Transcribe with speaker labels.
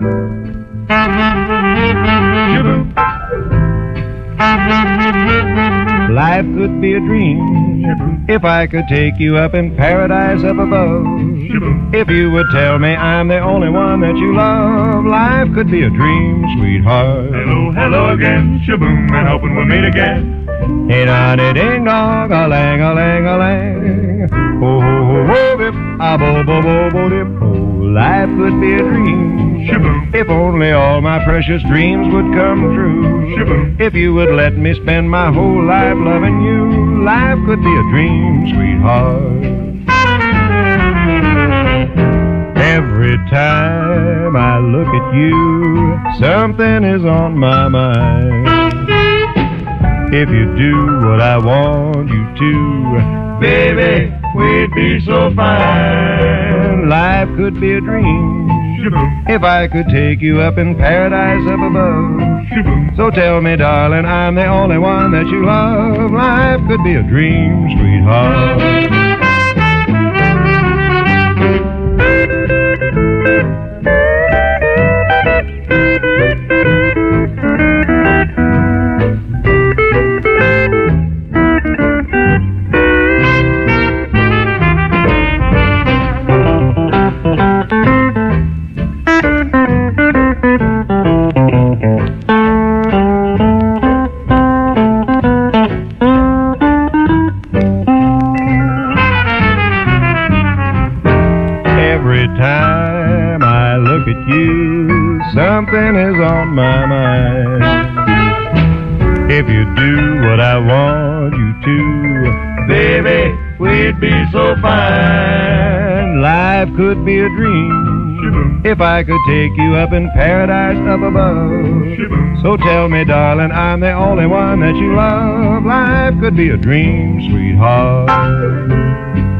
Speaker 1: Shaboom.
Speaker 2: Life could be a dream if I could take you up in paradise up above. If you would tell me I'm the only one that you love, life could be a dream, sweetheart.
Speaker 1: Hello, hello again, shaboom, and hoping we'll meet again.
Speaker 2: Hey, noddy ding dong, a lang, a lang, a lang. Ho, ho, ho, ho, dip, a bo, bo, bo, bo, dip. Oh, life could be a dream.
Speaker 1: Shaboom.
Speaker 2: If only all my precious dreams would come true.
Speaker 1: Shaboom.
Speaker 2: If you would let me spend my whole life loving you, life could be a dream, sweetheart. Every time I look at you, something is on my mind. If you do what I want you to, baby, we'd be so fine. Life could be a dream
Speaker 1: Shaboom.
Speaker 2: if I could take you up in paradise up above.
Speaker 1: Shaboom.
Speaker 2: So tell me, darling, I'm the only one that you love. Life could be a dream, sweetheart. Every time I look at you, something is on my mind. If you do what I want you to, baby, we'd be so fine. Life could be a dream
Speaker 1: Shaboom.
Speaker 2: if I could take you up in paradise up above.
Speaker 1: Shaboom.
Speaker 2: So tell me, darling, I'm the only one that you love. Life could be a dream, sweetheart.